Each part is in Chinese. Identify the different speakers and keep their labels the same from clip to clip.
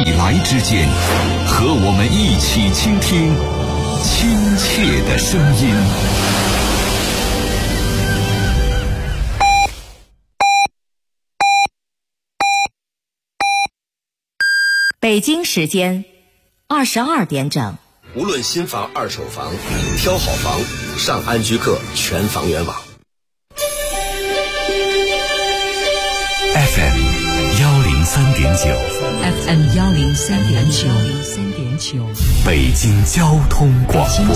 Speaker 1: 来之间，和我们一起倾听亲切的声音。
Speaker 2: 北京时间22点整。
Speaker 3: 无论新房、二手房，挑好房，上安居客全房源网。
Speaker 1: FM
Speaker 2: 103.9，FM 103.9，
Speaker 1: 北京交通广播，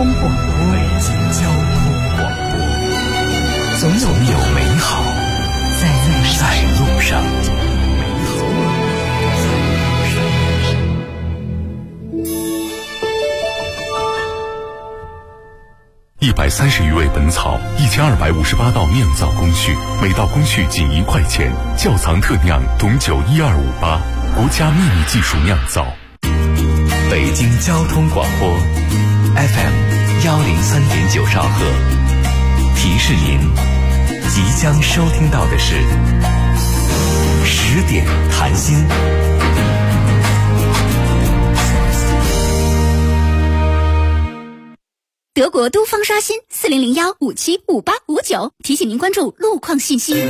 Speaker 1: 总有美好在路上。130余味本草，1258道酿造工序，每道工序仅1块钱。窖藏特酿董酒12588，国家秘密技术酿造。北京交通广播 FM 103.9兆赫，提示您即将收听到的是10点谈心。
Speaker 4: 德国都方刷新4001575859，提醒您关注路况信息。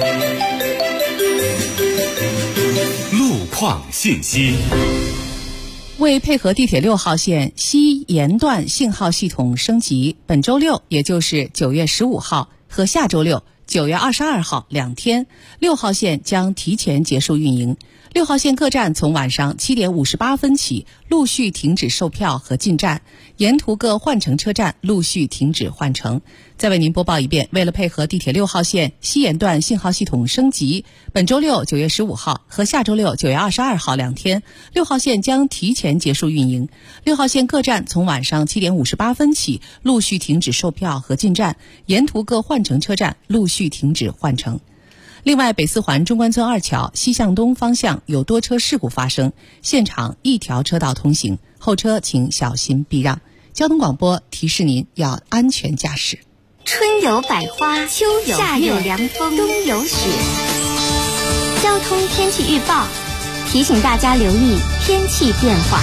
Speaker 1: 路况信息。
Speaker 5: 为配合地铁6号线西延段信号系统升级，本周六，也就是9月15号和下周六9月22号2天，6号线将提前结束运营。6号线各站从晚上7点58分起陆续停止售票和进站，沿途各换乘车站陆续停止换乘。再为您播报一遍，为了配合地铁6号线西延段信号系统升级，本周六9月15号和下周六9月22号2天，6号线将提前结束运营。6号线各站从晚上7点58分起陆续停止售票和进站，沿途各换乘车站陆续停止换乘。另外，北四环中关村2桥西向东方向有多车事故发生，现场一条车道通行，后车请小心避让。交通广播提示您要安全驾驶。
Speaker 4: 春有百花，秋有夏有凉风，冬有雪。交通天气预报提醒大家留意天气变化。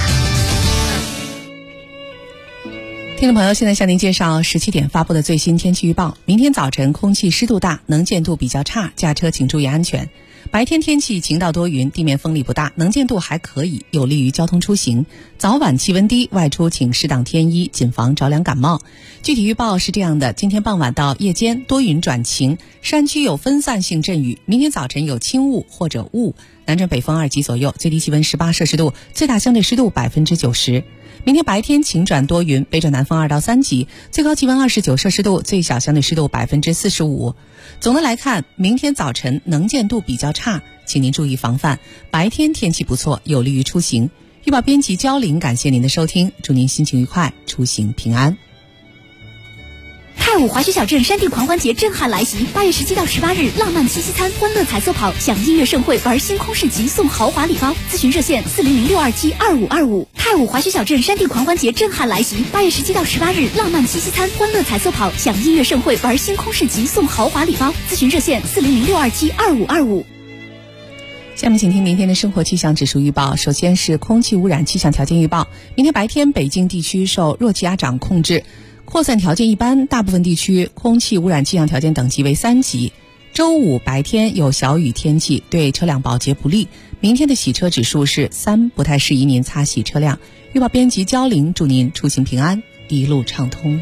Speaker 5: 听众朋友，现在向您介绍17点发布的最新天气预报。明天早晨空气湿度大，能见度比较差，驾车请注意安全。白天天气晴到多云，地面风力不大，能见度还可以，有利于交通出行。早晚气温低，外出请适当添衣，谨防着凉感冒。具体预报是这样的：今天傍晚到夜间多云转晴，山区有分散性阵雨。明天早晨有轻雾或者雾，南转北风2级左右，最低气温18摄氏度，最大相对湿度90%。明天白天晴转多云，北转南风2到3级，最高气温29摄氏度，最小相对湿度45%。总的来看，明天早晨能见度比较差，请您注意防范。白天天气不错，有利于出行。预报编辑焦玲，感谢您的收听，祝您心情愉快，出行平安。
Speaker 4: 太武滑雪小镇山地狂欢节震撼来袭，8月17到18日，浪漫七夕餐、欢乐彩色跑、享音乐盛会、玩星空市集、送豪华礼包。咨询热线400-627-2525。太武滑雪小镇山地狂欢节震撼来袭，8月17到18日，浪漫七夕餐、欢乐彩色跑、享音乐盛会、玩星空市集、送豪华礼包。咨询热线400-627-2525。
Speaker 5: 下面请听明天的生活气象指数预报。首先是空气污染气象条件预报。明天白天北京地区受弱气压掌控制，扩散条件一般，大部分地区空气污染气象条件等级为3级。周五白天有小雨天气，对车辆保洁不利。明天的洗车指数是3，不太适宜您擦洗车辆。预报编辑焦玲，祝您出行平安，一路畅通。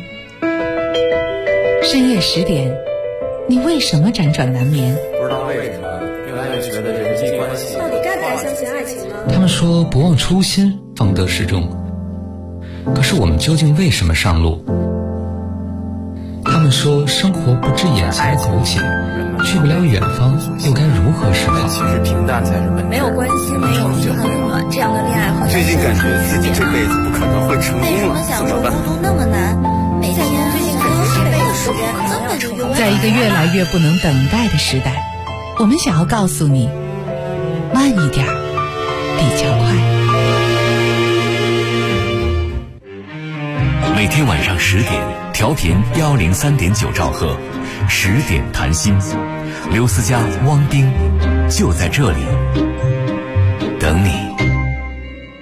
Speaker 5: 深夜10点，你为什么辗转难眠？
Speaker 6: 不知道为什么越来越觉得人际关系
Speaker 7: 到底该不该相信爱情呢？
Speaker 8: 他们说不忘初心，方得始终。可是我们究竟为什么上路？他们说生活不止眼前苟且，去不了远方，又该如何是好？
Speaker 6: 其实平淡才是本质。
Speaker 7: 没有关系，没有遗憾了，这样的恋爱好像
Speaker 6: 最近感觉自己这辈子不可能会成功了，怎么办？
Speaker 7: 孤独那么难，每天最近感觉这辈子时间根本就用。
Speaker 5: 在一个越来越不能等待的时代，我们想要告诉你，慢一点，比较快。
Speaker 1: 每天晚上10点，调频103.9兆赫，10点谈心，刘思佳、汪冰就在这里等你。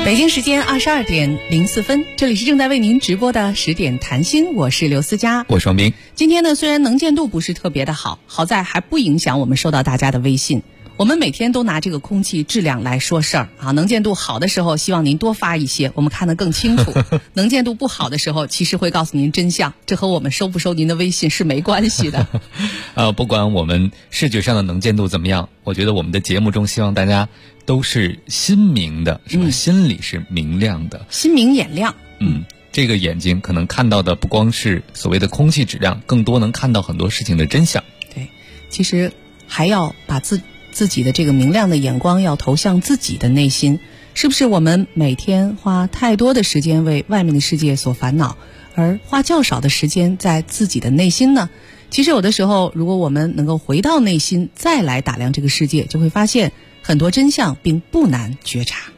Speaker 5: 北京时间22:04，这里是正在为您直播的10点谈心，我是刘思佳，
Speaker 8: 我是王斌。
Speaker 5: 今天呢，虽然能见度不是特别的好，好在还不影响我们收到大家的微信。我们每天都拿这个空气质量来说事儿啊，能见度好的时候，希望您多发一些，我们看得更清楚；能见度不好的时候，其实会告诉您真相，这和我们收不收您的微信是没关系的。
Speaker 8: 不管我们视觉上的能见度怎么样，我觉得我们的节目中希望大家都是心明的，是吧？心里是明亮的，
Speaker 5: 心明眼亮。
Speaker 8: 这个眼睛可能看到的不光是所谓的空气质量，更多能看到很多事情的真相。
Speaker 5: 对，其实还要把自己的这个明亮的眼光要投向自己的内心，是不是我们每天花太多的时间为外面的世界所烦恼，而花较少的时间在自己的内心呢？其实有的时候，如果我们能够回到内心，再来打量这个世界，就会发现很多真相并不难觉察。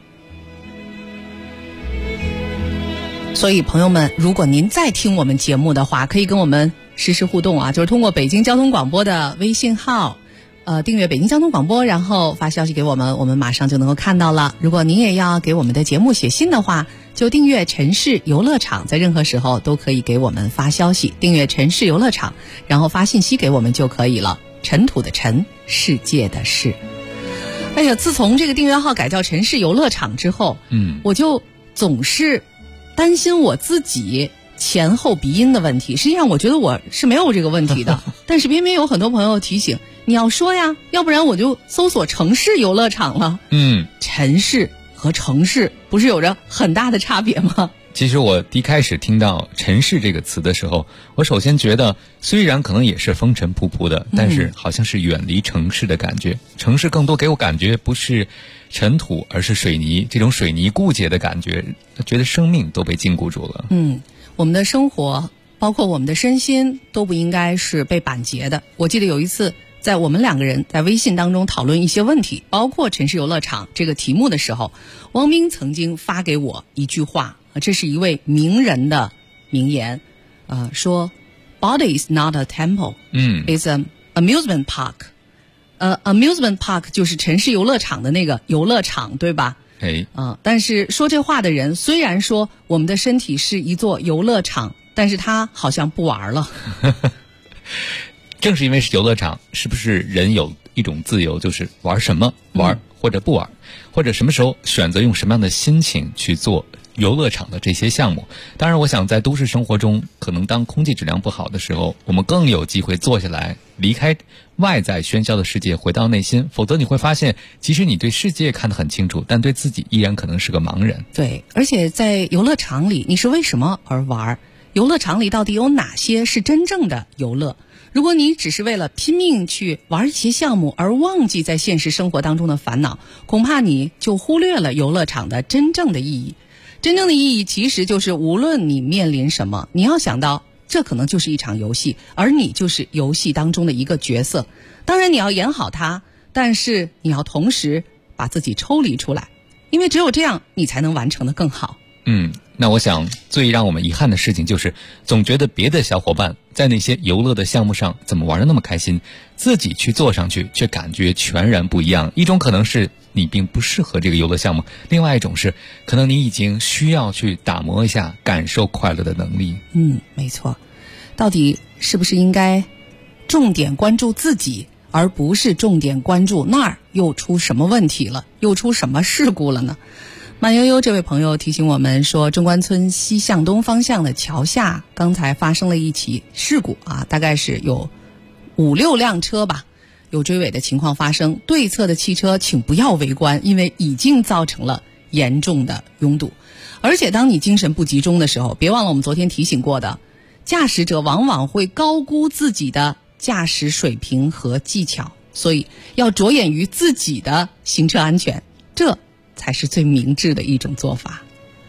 Speaker 5: 所以朋友们，如果您在听我们节目的话，可以跟我们实时互动啊，就是通过北京交通广播的微信号订阅北京交通广播，然后发消息给我们，我们马上就能够看到了。如果您也要给我们的节目写信的话，就订阅城市游乐场，在任何时候都可以给我们发消息，订阅城市游乐场，然后发信息给我们就可以了。尘土的尘，世界的事。哎呀，自从这个订阅号改叫城市游乐场之后，我就总是担心我自己前后鼻音的问题。实际上我觉得我是没有这个问题的但是偏偏有很多朋友提醒你要说呀，要不然我就搜索城市游乐场了。城市和城市不是有着很大的差别吗？
Speaker 8: 其实我一开始听到城市这个词的时候，我首先觉得虽然可能也是风尘仆仆的，但是好像是远离城市的感觉。城市更多给我感觉不是尘土，而是水泥，这种水泥固结的感觉，觉得生命都被禁锢住了。
Speaker 5: 我们的生活包括我们的身心都不应该是被板结的。我记得有一次在我们两个人在微信当中讨论一些问题，包括城市游乐场这个题目的时候，汪斌曾经发给我一句话，这是一位名人的名言，说 Body is not a temple, it's an amusement park. Amusement park 就是城市游乐场的那个游乐场，对吧？但是说这话的人虽然说我们的身体是一座游乐场，但是他好像不玩了。
Speaker 8: 正是因为是游乐场，是不是人有一种自由，就是玩什么玩或者不玩，或者什么时候选择用什么样的心情去做游乐场的这些项目。当然我想在都市生活中，可能当空气质量不好的时候，我们更有机会坐下来，离开外在喧嚣的世界，回到内心。否则你会发现，即使你对世界看得很清楚，但对自己依然可能是个盲人。
Speaker 5: 对，而且在游乐场里，你是为什么而玩？游乐场里到底有哪些是真正的游乐？如果你只是为了拼命去玩一些项目而忘记在现实生活当中的烦恼，恐怕你就忽略了游乐场的真正的意义。真正的意义其实就是无论你面临什么，你要想到这可能就是一场游戏，而你就是游戏当中的一个角色。当然你要演好它，但是你要同时把自己抽离出来，因为只有这样你才能完成得更好。
Speaker 8: 那我想最让我们遗憾的事情就是总觉得别的小伙伴在那些游乐的项目上怎么玩得那么开心，自己去做上去却感觉全然不一样。一种可能是你并不适合这个游乐项目，另外一种是可能你已经需要去打磨一下感受快乐的能力。
Speaker 5: 没错。到底是不是应该重点关注自己，而不是重点关注那儿又出什么问题了，又出什么事故了呢？慢悠悠这位朋友提醒我们说，中关村西向东方向的桥下刚才发生了一起事故啊，大概是有5-6辆车吧，有追尾的情况发生。对侧的汽车请不要围观，因为已经造成了严重的拥堵。而且当你精神不集中的时候，别忘了我们昨天提醒过的，驾驶者往往会高估自己的驾驶水平和技巧，所以要着眼于自己的行车安全，这才是最明智的一种做法。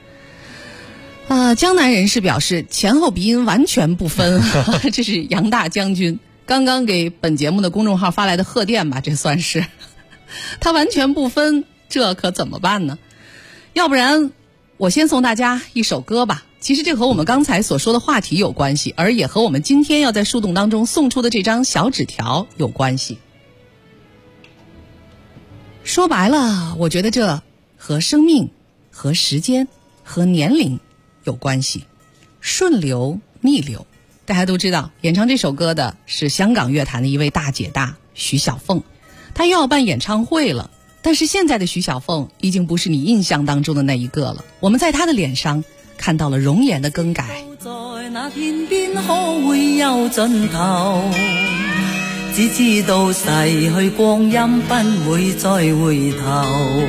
Speaker 5: 江南人士表示前后鼻音完全不分这是杨大将军刚刚给本节目的公众号发来的贺电吧，这算是他完全不分，这可怎么办呢？要不然我先送大家一首歌吧。其实这和我们刚才所说的话题有关系，而也和我们今天要在树洞当中送出的这张小纸条有关系。说白了，我觉得这和生命和时间和年龄有关系。顺流逆流，大家都知道，演唱这首歌的是香港乐坛的一位大姐大徐小凤，她又要办演唱会了。但是现在的徐小凤已经不是你印象当中的那一个了，我们在她的脸上看到了容颜的更改。
Speaker 9: 在那天边可會有盡頭，只知道逝去光陰不會再回頭，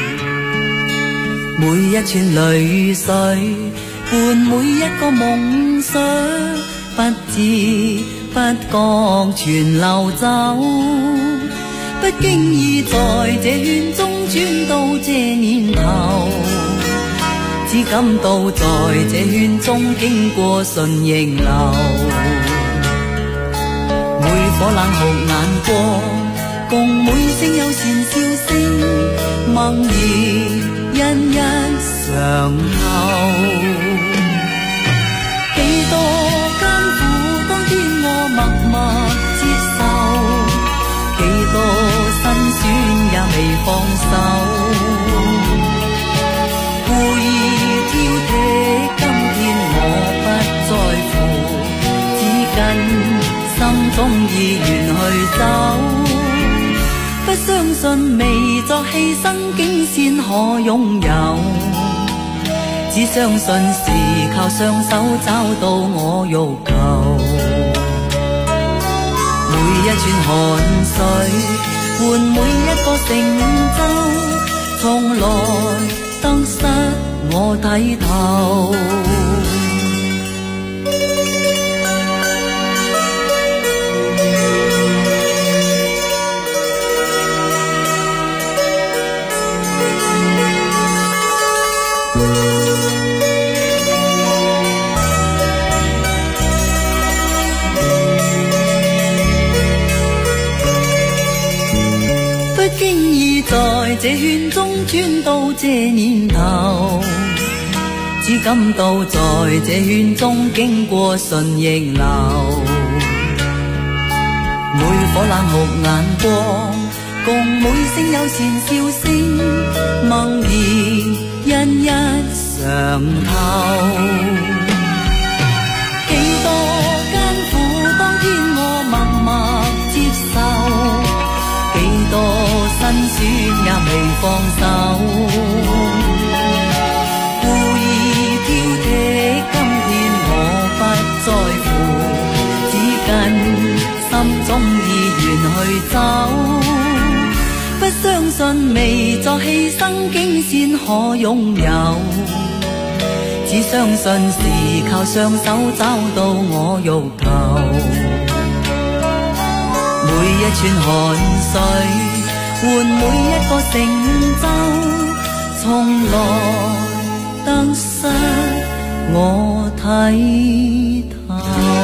Speaker 9: 每一串淚水伴每一個夢想，不知不覺全流走，不經意在這圈中轉到這年頭，只感到在這圈中經過順逆流，每顆冷酷眼光共每聲友善笑聲，默然一一嘗透。幾多艱苦當天我默默接受，幾多辛酸也未放手，故意挑剔今天我不在乎，只跟心中意願去走，不相信未作犧牲竟先可擁有，只相信是靠雙手找到我欲求，每一串汗水換每一個成就，從來得失我睇透。不經意在這圈中轉到這年頭，只感到在這圈中經過順逆流，每顆冷酷眼光共每聲友善笑聲，默然一一嘗透。幾多艱苦當天我默默接受，幾多辛酸也未放手，故意挑剔今天我不在乎，只跟心中意願去走，不相信未作犧牲竟先可擁有，只相信是靠雙手找到我欲求，每一串汗水換每一個成就，從來得失我睇透。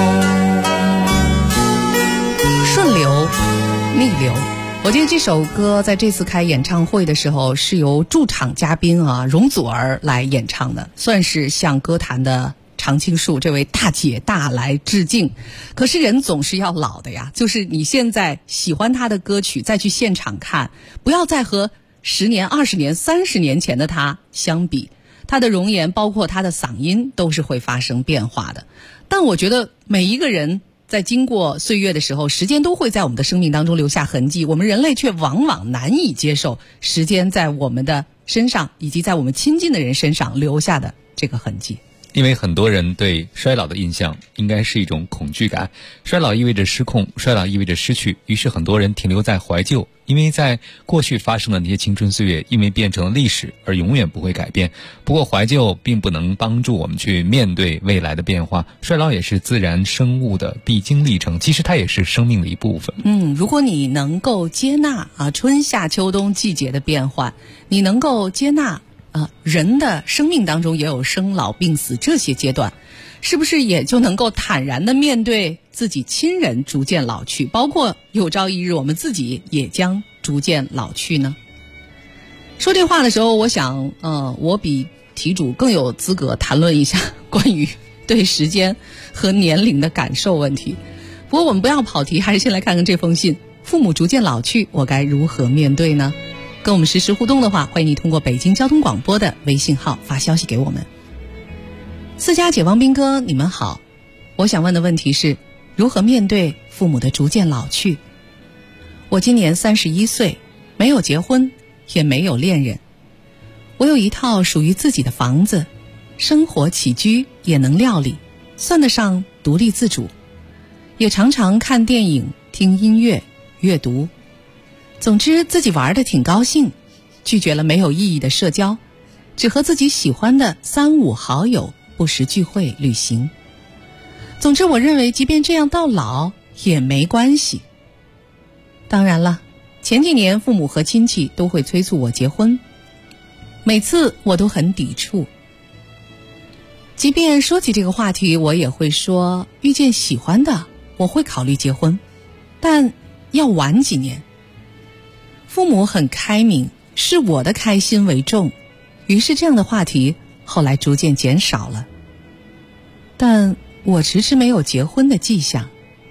Speaker 5: 順流逆流，我记得这首歌在这次开演唱会的时候是由驻场嘉宾容祖儿来演唱的，算是向歌坛的常青树这位大姐大来致敬。可是人总是要老的呀，就是你现在喜欢她的歌曲再去现场看，不要再和10年、20年、30年前的她相比，她的容颜包括她的嗓音都是会发生变化的。但我觉得每一个人在经过岁月的时候，时间都会在我们的生命当中留下痕迹，我们人类却往往难以接受时间在我们的身上以及在我们亲近的人身上留下的这个痕迹。
Speaker 8: 因为很多人对衰老的印象应该是一种恐惧感，衰老意味着失控，衰老意味着失去，于是很多人停留在怀旧，因为在过去发生的那些青春岁月因为变成了历史而永远不会改变。不过怀旧并不能帮助我们去面对未来的变化，衰老也是自然生物的必经历程，其实它也是生命的一部分。
Speaker 5: 如果你能够接纳春夏秋冬季节的变换，你能够接纳人的生命当中也有生老病死这些阶段，是不是也就能够坦然地面对自己亲人逐渐老去，包括有朝一日我们自己也将逐渐老去呢？说这话的时候，我想我比题主更有资格谈论一下关于对时间和年龄的感受问题。不过我们不要跑题，还是先来看看这封信。父母逐渐老去，我该如何面对呢？ 跟我们实时互动的话，欢迎你通过北京交通广播的微信号发消息给我们。四家解放兵哥，你们好，我想问的问题是如何面对父母的逐渐老去。我今年31岁，没有结婚，也没有恋人。我有一套属于自己的房子，生活起居也能料理，算得上独立自主，也常常看电影、听音乐、阅读。总之自己玩得挺高兴，拒绝了没有意义的社交，只和自己喜欢的3、5好友不时聚会旅行。总之我认为即便这样到老也没关系。当然了，前几年父母和亲戚都会催促我结婚，每次我都很抵触。即便说起这个话题，我也会说遇见喜欢的我会考虑结婚，但要晚几年。父母很开明，视我的开心为重，于是这样的话题后来逐渐减少了。但我迟迟没有结婚的迹象。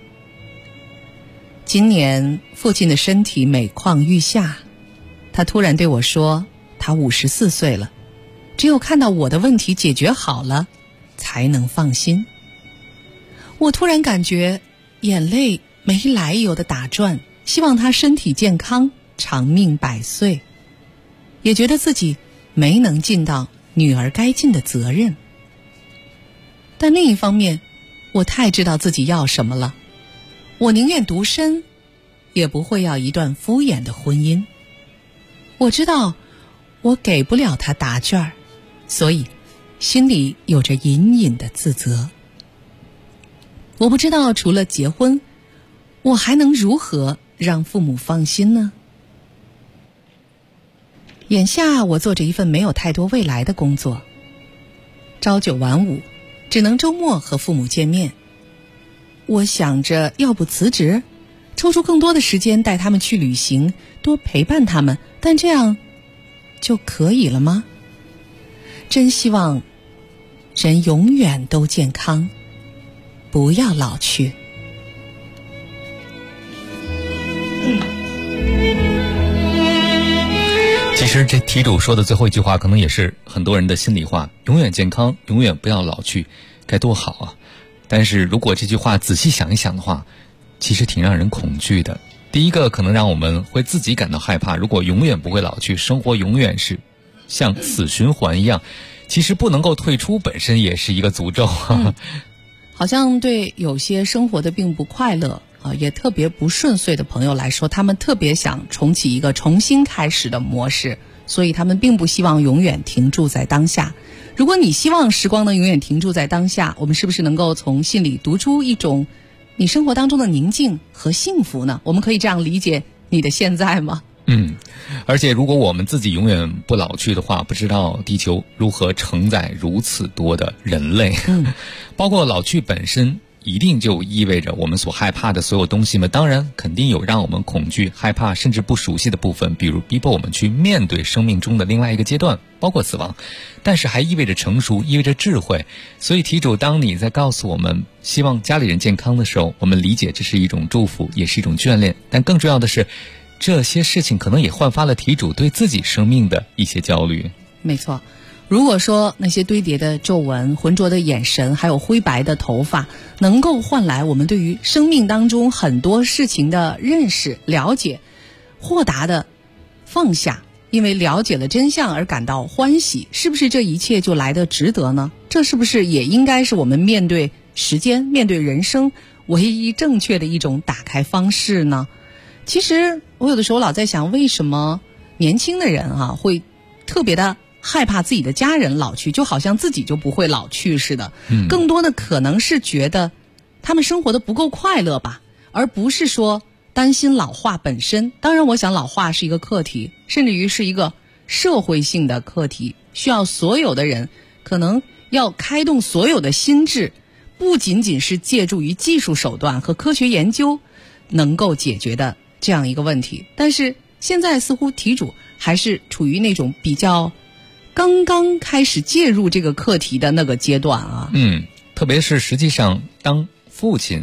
Speaker 5: 今年父亲的身体每况愈下，他突然对我说他54岁了，只有看到我的问题解决好了才能放心。我突然感觉眼泪没来由的打转，希望他身体健康，长命百岁，也觉得自己没能尽到女儿该尽的责任。但另一方面，我太知道自己要什么了，我宁愿独身，也不会要一段敷衍的婚姻。我知道我给不了他答卷，所以心里有着隐隐的自责。我不知道除了结婚，我还能如何让父母放心呢？眼下我做着一份没有太多未来的工作，朝9晚5，只能周末和父母见面。我想着要不辞职，抽出更多的时间带他们去旅行，多陪伴他们，但这样就可以了吗？真希望人永远都健康，不要老去。
Speaker 10: 其实这题主说的最后一句话可能也是很多人的心里话，永远健康，永远不要老去，该多好啊。但是如果这句话仔细想一想的话，其实挺让人恐惧的。第一个可能让我们会自己感到害怕，如果永远不会老去，生活永远是像死循环一样，其实不能够退出本身也是一个诅咒。
Speaker 5: 好像对有些生活的并不快乐也特别不顺遂的朋友来说，他们特别想重启一个重新开始的模式，所以他们并不希望永远停驻在当下。如果你希望时光能永远停驻在当下，我们是不是能够从信里读出一种你生活当中的宁静和幸福呢？我们可以这样理解你的现在吗？
Speaker 10: 而且如果我们自己永远不老去的话，不知道地球如何承载如此多的人类。包括老去本身一定就意味着我们所害怕的所有东西吗？当然肯定有让我们恐惧、害怕甚至不熟悉的部分，比如逼迫我们去面对生命中的另外一个阶段，包括死亡。但是还意味着成熟，意味着智慧。所以题主，当你在告诉我们希望家里人健康的时候，我们理解这是一种祝福，也是一种眷恋。但更重要的是，这些事情可能也焕发了题主对自己生命的一些焦虑。
Speaker 5: 没错，如果说那些堆叠的皱纹、浑浊的眼神，还有灰白的头发，能够换来我们对于生命当中很多事情的认识、了解、豁达的放下，因为了解了真相而感到欢喜，是不是这一切就来得值得呢？这是不是也应该是我们面对时间、面对人生唯一正确的一种打开方式呢？其实我有的时候老在想，为什么年轻的人会特别的害怕自己的家人老去，就好像自己就不会老去似的。更多的可能是觉得他们生活的不够快乐吧，而不是说担心老化本身。当然我想老化是一个课题，甚至于是一个社会性的课题，需要所有的人可能要开动所有的心智，不仅仅是借助于技术手段和科学研究能够解决的这样一个问题。但是现在似乎题主还是处于那种比较刚刚开始介入这个课题的那个阶段啊。
Speaker 10: 特别是实际上当父亲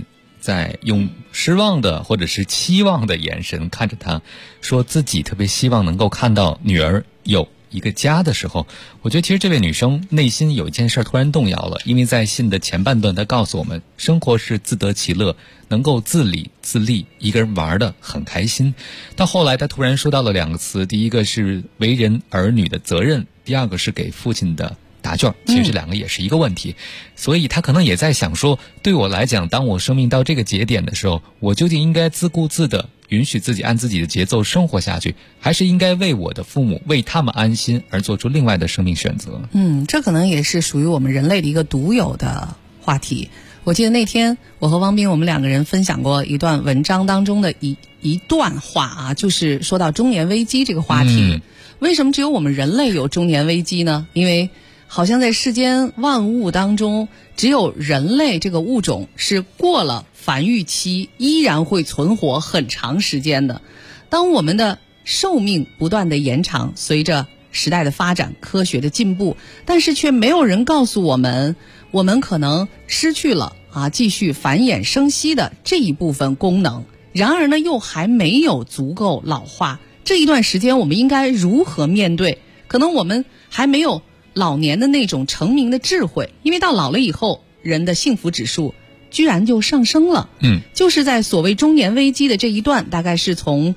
Speaker 10: 在用失望的或者是期望的眼神看着他，说自己特别希望能够看到女儿有一个家的时候，我觉得其实这位女生内心有一件事突然动摇了。因为在信的前半段她告诉我们，生活是自得其乐，能够自理自立，一个人玩得很开心。到后来她突然说到了2个词，第一个是为人儿女的责任，第2个是给父亲的答卷，其实这2个也是一个问题。所以他可能也在想说，对我来讲，当我生命到这个节点的时候，我究竟应该自顾自的允许自己按自己的节奏生活下去，还是应该为我的父母，为他们安心而做出另外的生命选择？
Speaker 5: 这可能也是属于我们人类的一个独有的话题。我记得那天我和汪斌我们2个人分享过一段文章当中的一段话啊，就是说到中年危机这个话题。为什么只有我们人类有中年危机呢？因为好像在世间万物当中，只有人类这个物种是过了繁育期依然会存活很长时间的。当我们的寿命不断的延长，随着时代的发展，科学的进步，但是却没有人告诉我们，我们可能失去了继续繁衍生息的这一部分功能。然而呢，又还没有足够老化。这一段时间我们应该如何面对？可能我们还没有老年的那种成名的智慧，因为到老了以后，人的幸福指数居然就上升了。就是在所谓中年危机的这一段，大概是从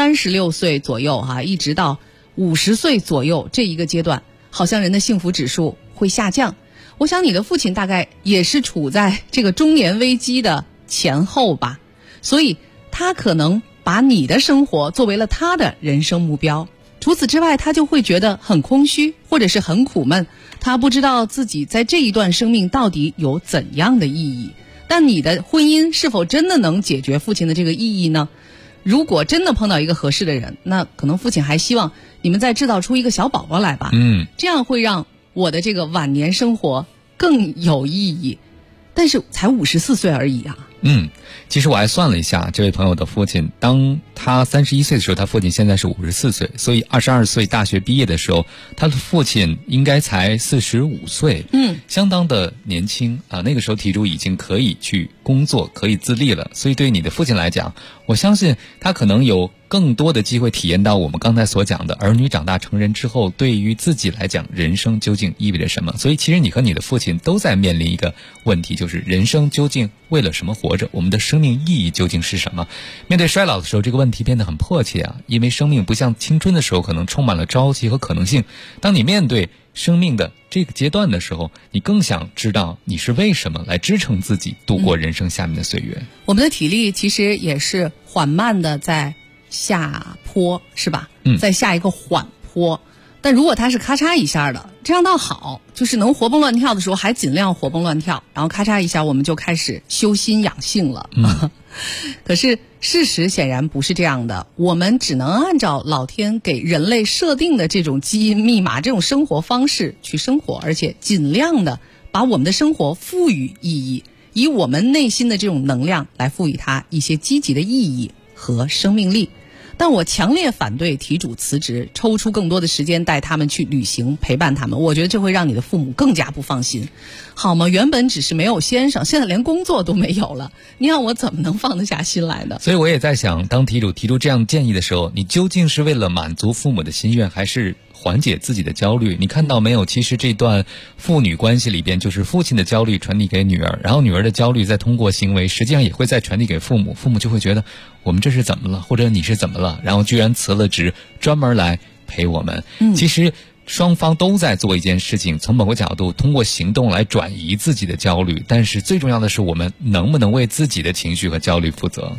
Speaker 5: 36岁左右一直到50岁左右这一个阶段，好像人的幸福指数会下降。我想你的父亲大概也是处在这个中年危机的前后吧，所以他可能把你的生活作为了他的人生目标。除此之外，他就会觉得很空虚，或者是很苦闷，他不知道自己在这一段生命到底有怎样的意义。但你的婚姻是否真的能解决父亲的这个意义呢？如果真的碰到一个合适的人，那可能父亲还希望你们再制造出一个小宝宝来吧。这样会让我的这个晚年生活更有意义。但是才54岁而已啊。
Speaker 10: 其实我还算了一下，这位朋友的父亲，当他31岁的时候，他父亲现在是54岁，所以22岁大学毕业的时候，他的父亲应该才45岁，相当的年轻啊。那个时候提出已经可以去工作，可以自立了。所以对于你的父亲来讲，我相信他可能有更多的机会体验到我们刚才所讲的儿女长大成人之后，对于自己来讲人生究竟意味着什么。所以其实你和你的父亲都在面临一个问题，就是人生究竟为了什么活着，我们的生命意义究竟是什么。面对衰老的时候，这个问题变得很迫切啊，因为生命不像青春的时候可能充满了朝气和可能性。当你面对生命的这个阶段的时候，你更想知道你是为什么来支撑自己度过人生下面的岁月。
Speaker 5: 我们的体力其实也是缓慢的在下坡，是吧？在下一个缓坡。但如果它是咔嚓一下的，这样倒好，就是能活蹦乱跳的时候还尽量活蹦乱跳，然后咔嚓一下我们就开始修心养性了。可是事实显然不是这样的，我们只能按照老天给人类设定的这种基因密码，这种生活方式去生活，而且尽量的把我们的生活赋予意义，以我们内心的这种能量来赋予它一些积极的意义和生命力。但我强烈反对题主辞职，抽出更多的时间带他们去旅行，陪伴他们。我觉得这会让你的父母更加不放心，好吗？原本只是没有先生，现在连工作都没有了，你让我怎么能放得下心来呢？
Speaker 10: 所以我也在想，当题主提出这样建议的时候，你究竟是为了满足父母的心愿，还是缓解自己的焦虑？你看到没有？其实这段父女关系里边，就是父亲的焦虑传递给女儿，然后女儿的焦虑再通过行为，实际上也会再传递给父母，父母就会觉得我们这是怎么了，或者你是怎么了，然后居然辞了职专门来陪我们。其实双方都在做一件事情，从某个角度通过行动来转移自己的焦虑，但是最重要的是我们能不能为自己的情绪和焦虑负责。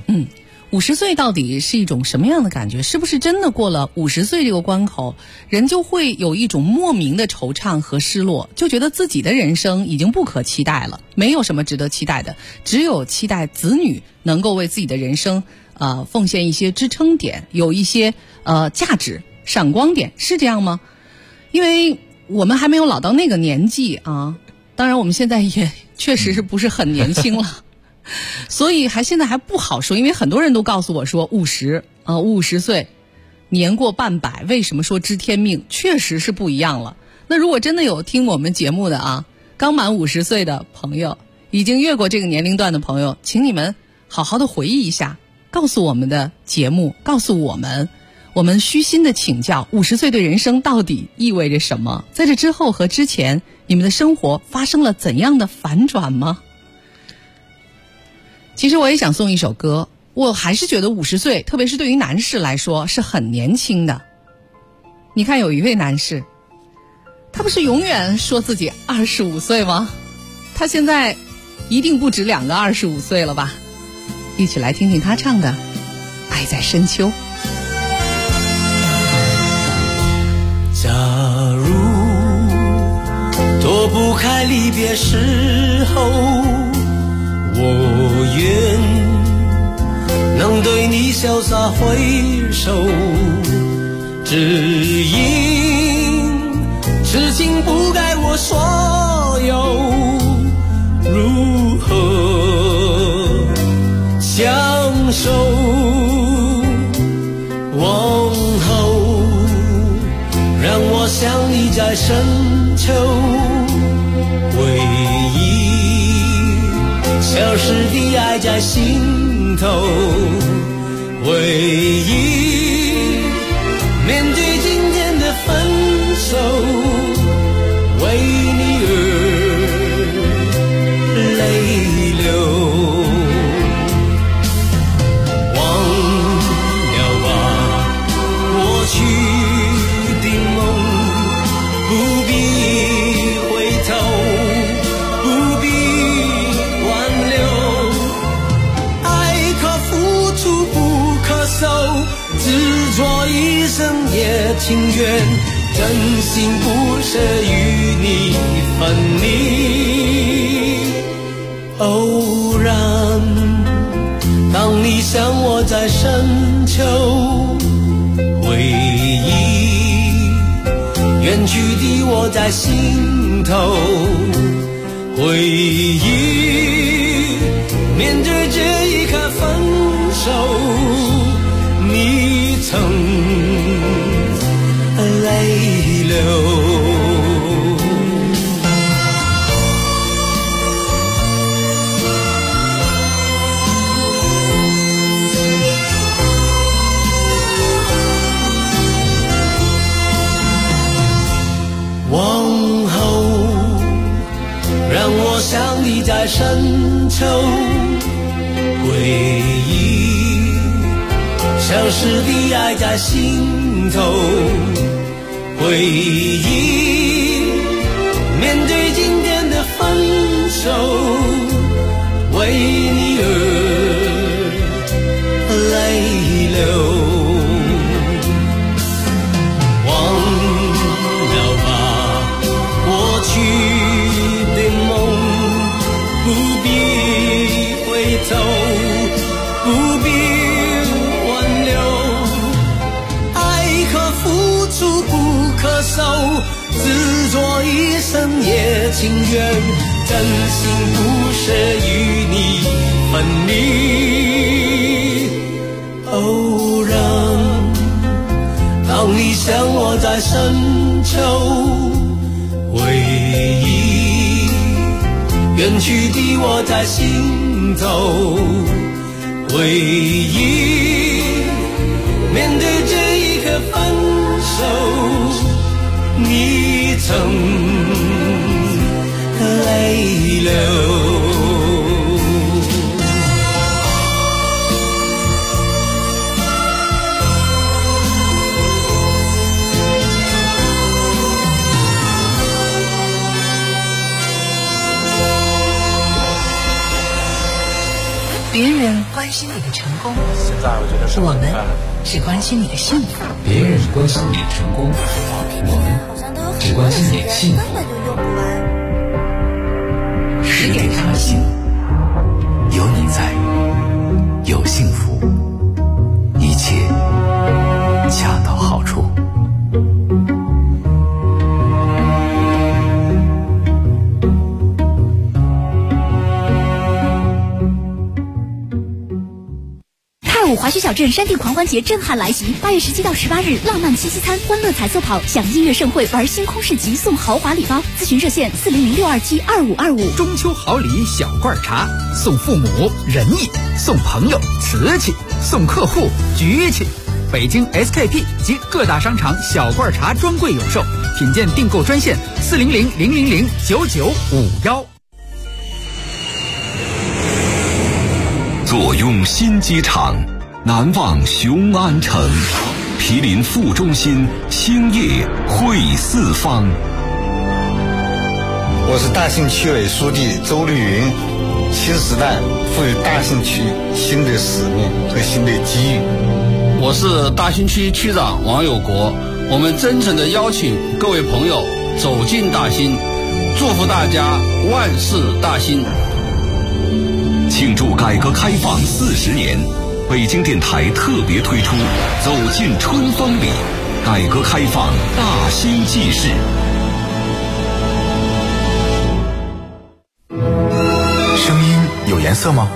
Speaker 5: 50岁到底是一种什么样的感觉？是不是真的过了50岁这个关口，人就会有一种莫名的惆怅和失落，就觉得自己的人生已经不可期待了，没有什么值得期待的，只有期待子女能够为自己的人生奉献一些支撑点，有一些价值闪光点，是这样吗？因为我们还没有老到那个年纪啊，当然我们现在也确实是不是很年轻了。所以现在还不好说，因为很多人都告诉我说50岁年过半百，为什么说知天命？确实是不一样了。那如果真的有听我们节目的刚满50岁的朋友，已经越过这个年龄段的朋友，请你们好好的回忆一下，告诉我们的节目，告诉我们虚心的请教50岁对人生到底意味着什么？在这之后和之前，你们的生活发生了怎样的反转吗？其实我也想送一首歌，我还是觉得50岁，特别是对于男士来说是很年轻的。你看有一位男士，他不是永远说自己25岁吗？他现在一定不止2个25岁了吧？一起来听听他唱的《爱在深秋》。
Speaker 9: 假如躲不开离别时候，我愿能对你潇洒挥手，只因痴情不该我所有，如何相守？往后让我想你在深秋，回忆消失的爱在心头，回忆面对今天的分手，为你而泪流。忘了吧过去的梦，不必回头，不必挽留，爱可付出不可收，执着一生也情愿，真心不舍与你分离。偶然当你想我在深秋，回忆远去的我在心头，回忆面对这一刻分手，你曾泪流。往后让我想你在深秋，回忆消失的爱在心头，回忆面对今天的分手，为你而泪流。过去的梦，不必回头，不必挽留，爱可付出不可收，执着一生也情愿，真心不舍与你分离。偶然当你想我在深秋，回忆远去的我在心头，回忆面对这一刻分手，你曾泪流。
Speaker 5: 别人关心你的成功，
Speaker 6: 现在我觉得是
Speaker 5: 我们只关心你的幸福。
Speaker 8: 别人关心你的成功，我们只关心你的幸福。
Speaker 11: 10点茶心，有你在，有幸福，一切恰到好处。
Speaker 4: 华胥小小镇山地狂欢节震撼来袭，8月17到18日，浪漫七夕餐、欢乐彩色跑，享音乐盛会，玩星空市集，送豪华礼包。咨询热线400-627-2525。
Speaker 12: 中秋好礼小罐茶，送父母仁义，送朋友瓷器，送客户局气。北京 SKP 及各大商场小罐茶专柜有售，品鉴订购专线400-000-9951。
Speaker 1: 坐拥新机场，难忘雄安城，毗邻副中心，兴业汇四方。
Speaker 6: 我是大兴区委书记周绿云。新时代赋予大兴区新的使命和新的机遇。
Speaker 13: 我是大兴区区长王有国，我们真诚地邀请各位朋友走进大兴，祝福大家万事大兴。
Speaker 1: 庆祝改革开放40年，北京电台特别推出走进春风里，改革开放大兴纪事。
Speaker 11: 声音有颜色吗？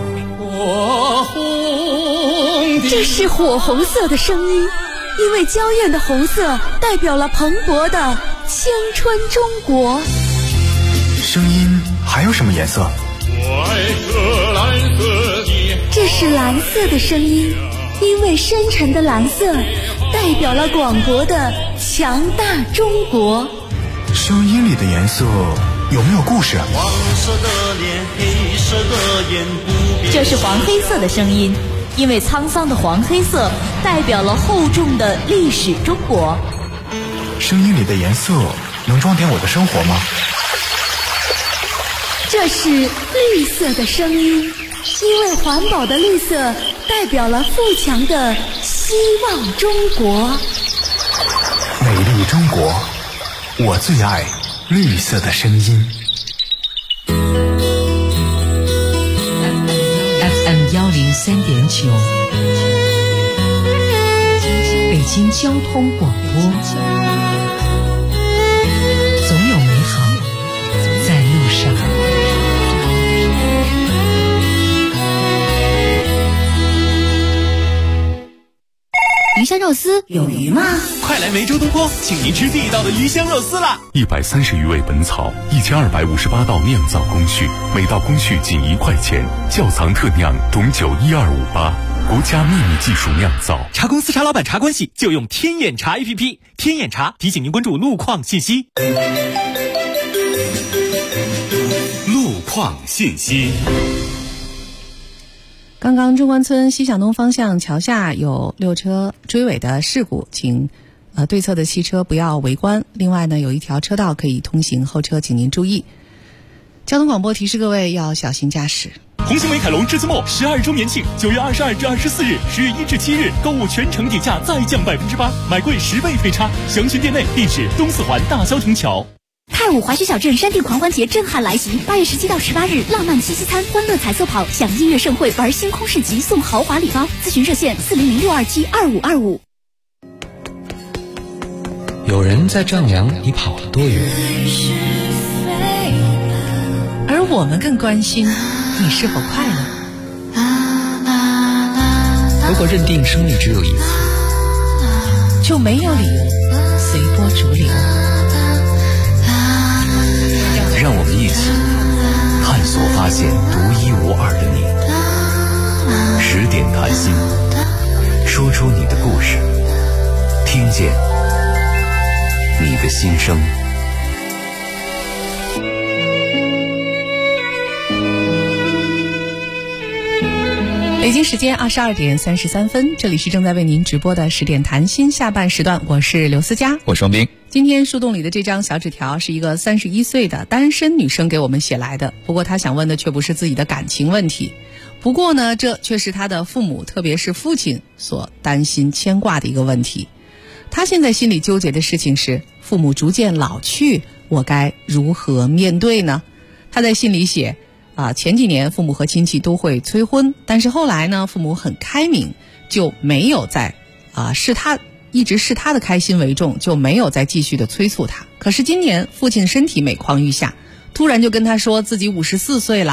Speaker 14: 这是火红色的声音，因为娇艳的红色代表了蓬勃的青春中国。
Speaker 11: 声音还有什么颜色？
Speaker 14: 这是蓝色的声音，因为深沉的蓝色代表了广博的强大中国。
Speaker 11: 声音里的颜色有没有故事？
Speaker 15: 黄色的脸，黑色的眼，不变。
Speaker 2: 这是黄黑色的声音，因为沧桑的黄黑色代表了厚重的历史中国。
Speaker 11: 声音里的颜色能装点我的生活吗？
Speaker 14: 这是绿色的声音，因为环保的绿色代表了富强的希望中国。
Speaker 11: 美丽中国，我最爱绿色的声音。
Speaker 16: FM 103.9，北京交通广播，总有美好在路上。
Speaker 4: 鱼香肉丝有鱼吗？
Speaker 17: 快来梅州东坡，请您吃地道的鱼香肉丝啦
Speaker 1: ！130余味本草，1258道酿造工序，每道工序仅1块钱，窖藏特酿董酒12588，国家秘密技术酿造。
Speaker 17: 茶公司茶老板茶关系就用天眼茶 APP， 天眼茶提醒您关注路况信息。
Speaker 1: 路况信息。
Speaker 5: 刚刚中关村西向东方向桥下有6车追尾的事故，请对侧的汽车不要围观。另外呢，有一条车道可以通行，后车请您注意。交通广播提示各位要小心驾驶。
Speaker 17: 红星美凯龙至今末12周年庆，9月22至24日，10月1至7日，购物全程底价再降8%，买贵10倍退差。详询店内，地址东四环大消亭桥。
Speaker 4: 泰武滑雪小镇山地狂欢节震撼来袭，8月17到18日，浪漫七夕餐、欢乐彩色跑，享音乐盛会，玩星空市集，送豪华礼包。咨询热线400-627-2525。
Speaker 8: 有人在丈量你跑了多远，
Speaker 5: 而我们更关心你是否快乐。
Speaker 8: 如果认定生命只有一次，
Speaker 5: 就没有理由随波逐流。
Speaker 11: 让我们一起探索发现独一无二的你。10点谈心，说出你的故事，听见你的心声。
Speaker 5: 北京时间22点33分，这里是正在为您直播的10点谈心下半时段，我是刘思佳，
Speaker 10: 我是王斌。
Speaker 5: 今天树洞里的这张小纸条是一个31岁的单身女生给我们写来的，不过她想问的却不是自己的感情问题，不过呢，这却是她的父母，特别是父亲所担心牵挂的一个问题。她现在心里纠结的事情是，父母逐渐老去，我该如何面对呢？她在信里写前几年父母和亲戚都会催婚，但是后来呢，父母很开明，就没有再一直视他的开心为重，就没有再继续的催促他。可是今年父亲身体每况愈下，突然就跟他说自己54岁了，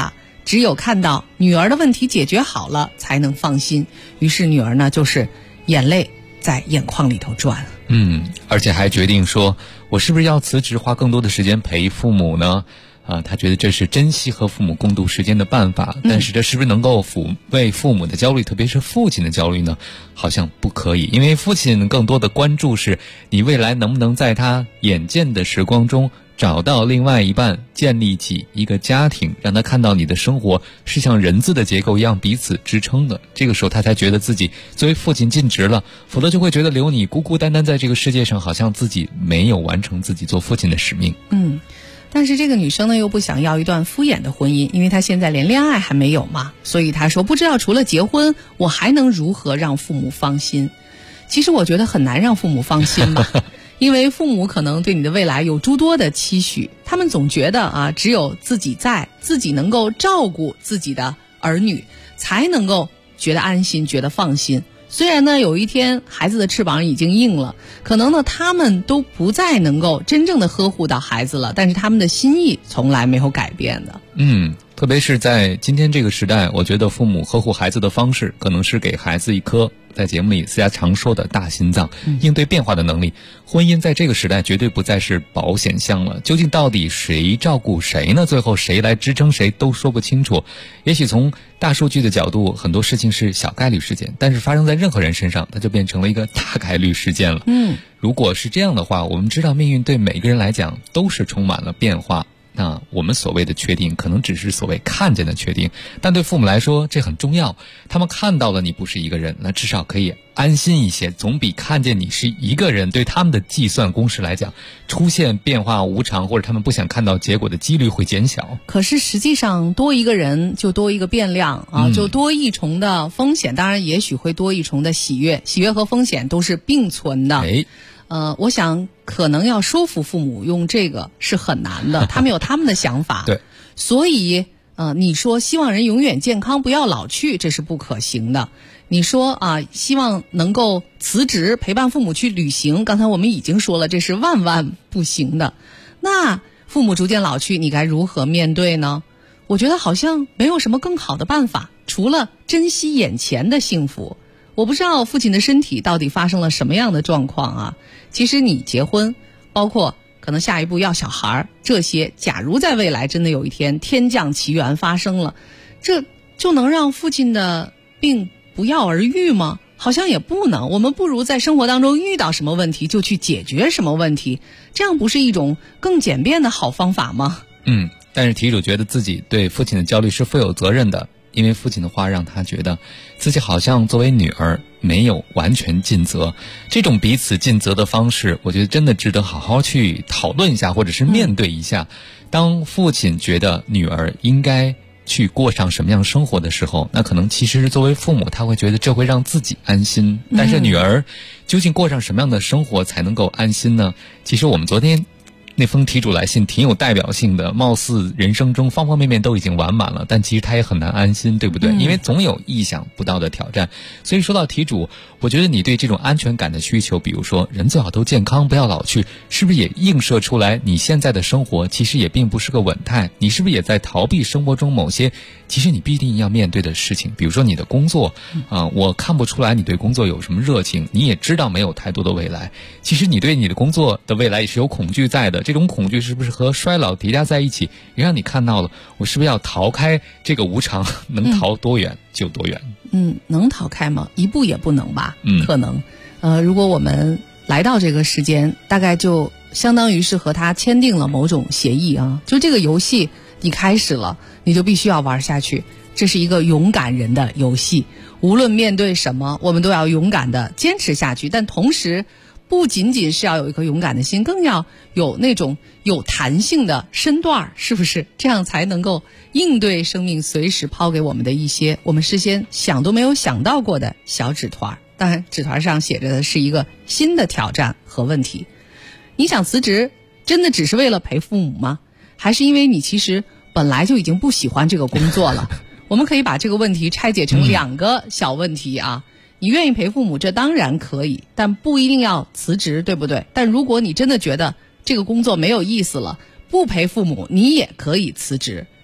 Speaker 5: 只有看到女儿的问题解决好了才能放心。于是女儿呢就是眼泪在眼眶里头转。
Speaker 10: 而且还决定说我是不是要辞职花更多的时间陪父母呢？他觉得这是珍惜和父母共度时间的办法，但是这是不是能够抚慰父母的焦虑，特别是父亲的焦虑呢？好像不可以，因为父亲更多的关注是你未来能不能在他眼见的时光中找到另外一半，建立起一个家庭，让他看到你的生活是像人字的结构一样彼此支撑的。这个时候他才觉得自己作为父亲尽职了，否则就会觉得留你孤孤单单在这个世界上，好像自己没有完成自己做父亲的使命。
Speaker 5: 但是这个女生呢又不想要一段敷衍的婚姻，因为她现在连恋爱还没有嘛，所以她说不知道除了结婚我还能如何让父母放心。其实我觉得很难让父母放心吧因为父母可能对你的未来有诸多的期许，他们总觉得只有自己在，自己能够照顾自己的儿女，才能够觉得安心，觉得放心。虽然呢有一天孩子的翅膀已经硬了，可能呢他们都不再能够真正的呵护到孩子了，但是他们的心意从来没有改变的。
Speaker 10: 特别是在今天这个时代，我觉得父母呵护孩子的方式可能是给孩子一颗在节目里思佳常说的大心脏，应对变化的能力。婚姻在这个时代绝对不再是保险项了，究竟到底谁照顾谁呢？最后谁来支撑谁都说不清楚。也许从大数据的角度，很多事情是小概率事件，但是发生在任何人身上，它就变成了一个大概率事件了。如果是这样的话，我们知道命运对每个人来讲都是充满了变化，那我们所谓的确定可能只是所谓看见的确定，但对父母来说这很重要，他们看到了你不是一个人，那至少可以安心一些，总比看见你是一个人，对他们的计算公式来讲，出现变化无常或者他们不想看到结果的几率会减小。
Speaker 5: 可是实际上多一个人就多一个变量就多一重的风险，当然也许会多一重的喜悦，喜悦和风险都是并存的。我想可能要说服父母用这个是很难的，他们有他们的想法。
Speaker 10: 对，
Speaker 5: 所以你说希望人永远健康不要老去，这是不可行的。你说希望能够辞职陪伴父母去旅行，刚才我们已经说了这是万万不行的。那父母逐渐老去，你该如何面对呢？我觉得好像没有什么更好的办法，除了珍惜眼前的幸福。我不知道父亲的身体到底发生了什么样的状况其实你结婚，包括可能下一步要小孩，这些假如在未来真的有一天天降奇缘发生了，这就能让父亲的病不药而愈吗？好像也不能。我们不如在生活当中遇到什么问题就去解决什么问题，这样不是一种更简便的好方法吗？
Speaker 10: 但是题主觉得自己对父亲的焦虑是负有责任的，因为父亲的话让他觉得自己好像作为女儿没有完全尽责。这种彼此尽责的方式，我觉得真的值得好好去讨论一下，或者是面对一下。当父亲觉得女儿应该去过上什么样生活的时候，那可能其实作为父母他会觉得这会让自己安心，但是女儿究竟过上什么样的生活才能够安心呢？其实我们昨天那封题主来信挺有代表性的，貌似人生中方方面面都已经完满了，但其实他也很难安心，对不对？因为总有意想不到的挑战。所以说到题主，我觉得你对这种安全感的需求，比如说人最好都健康不要老去，是不是也映射出来你现在的生活其实也并不是个稳态？你是不是也在逃避生活中某些其实你必定要面对的事情？比如说你的工作我看不出来你对工作有什么热情，你也知道没有太多的未来，其实你对你的工作的未来也是有恐惧在的，这种恐惧是不是和衰老叠加在一起，也让你看到了我是不是要逃开这个无常，能逃多远就多远。
Speaker 5: 能逃开吗？一步也不能吧。可能如果我们来到这个时间，大概就相当于是和他签订了某种协议就这个游戏你开始了，你就必须要玩下去，这是一个勇敢人的游戏，无论面对什么我们都要勇敢的坚持下去，但同时不仅仅是要有一颗勇敢的心，更要有那种有弹性的身段，是不是？这样才能够应对生命随时抛给我们的一些我们事先想都没有想到过的小纸团。当然纸团上写着的是一个新的挑战和问题。你想辞职真的只是为了陪父母吗？还是因为你其实本来就已经不喜欢这个工作了？我们可以把这个问题拆解成两个小问题你愿意陪父母，这当然可以，但不一定要辞职，对不对？但如果你真的觉得这个工作没有意思了，不陪父母，你也可以辞职。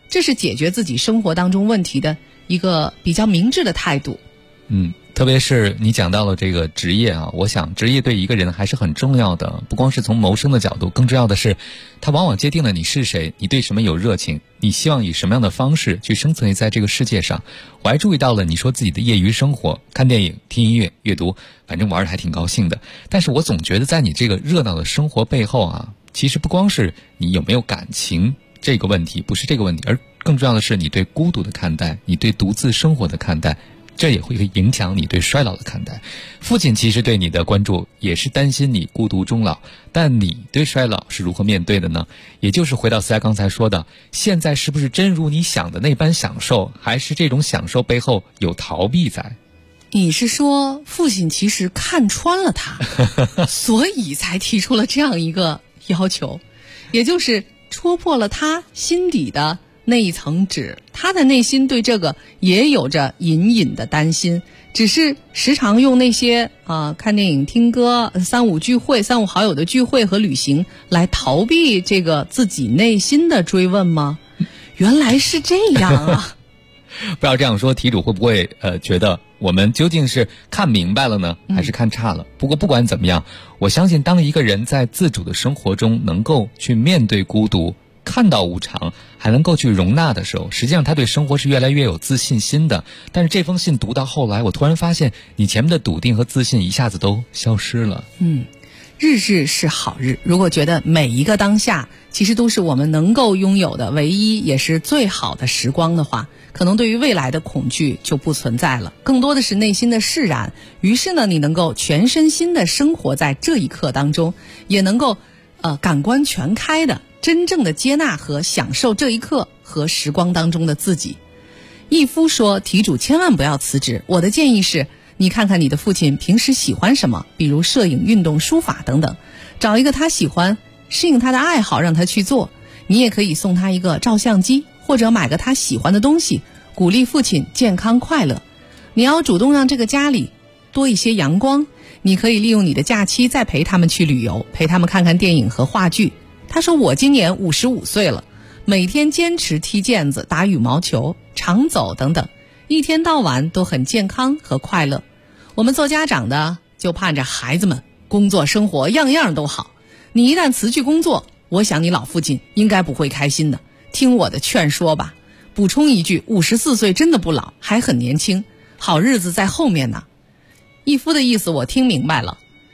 Speaker 5: 这是解决自己生活当中问题的一个比较明智的态度。
Speaker 10: 特别是你讲到了这个职业啊，我想职业对一个人还是很重要的，不光是从谋生的角度，更重要的是它往往界定了你是谁，你对什么有热情，你希望以什么样的方式去生存在这个世界上。我还注意到了你说自己的业余生活，看电影、听音乐、阅读，反正玩得还挺高兴的。但是我总觉得在你这个热闹的生活背后啊，其实不光是你有没有感情这个问题，不是这个问题，而更重要的是你对孤独的看待，你对独自生活的看待，这也会影响你对衰老的看待。父亲其实对你的关注也是担心你孤独终老，但你对衰老是如何面对的呢？也就是回到思佳刚才说的，现在是不是真如你想的那般享受，还是这种享受背后有逃避在？
Speaker 5: 你是说父亲其实看穿了他，所以才提出了这样一个要求，也就是戳破了他心底的那一层纸，他的内心对这个也有着隐隐的担心，只是时常用那些看电影、听歌、三五好友的聚会和旅行来逃避这个自己内心的追问吗？原来是这样啊！
Speaker 10: 不要这样说，题主会不会觉得我们究竟是看明白了呢，还是看差了？不过不管怎么样，我相信当一个人在自主的生活中能够去面对孤独，看到无常，还能够去容纳的时候，实际上他对生活是越来越有自信心的。但是这封信读到后来，我突然发现你前面的笃定和自信一下子都消失了。
Speaker 5: 日日是好日，如果觉得每一个当下其实都是我们能够拥有的唯一也是最好的时光的话，可能对于未来的恐惧就不存在了，更多的是内心的释然。于是呢，你能够全身心的生活在这一刻当中，也能够感官全开的真正的接纳和享受这一刻和时光当中的自己。义夫说，题主千万不要辞职，我的建议是你看看你的父亲平时喜欢什么，比如摄影、运动、书法等等，找一个他喜欢、适应他的爱好让他去做。你也可以送他一个照相机，或者买个他喜欢的东西，鼓励父亲健康快乐。你要主动让这个家里多一些阳光，你可以利用你的假期再陪他们去旅游，陪他们看看电影和话剧。他说，我今年55岁了，每天坚持踢毽子、打羽毛球、长走等等，一天到晚都很健康和快乐。我们做家长的就盼着孩子们工作生活样样都好，你一旦辞去工作，我想你老父亲应该不会开心的。听我的劝说吧。补充一句，54岁真的不老，还很年轻，好日子在后面呢。义夫的意思我听明白了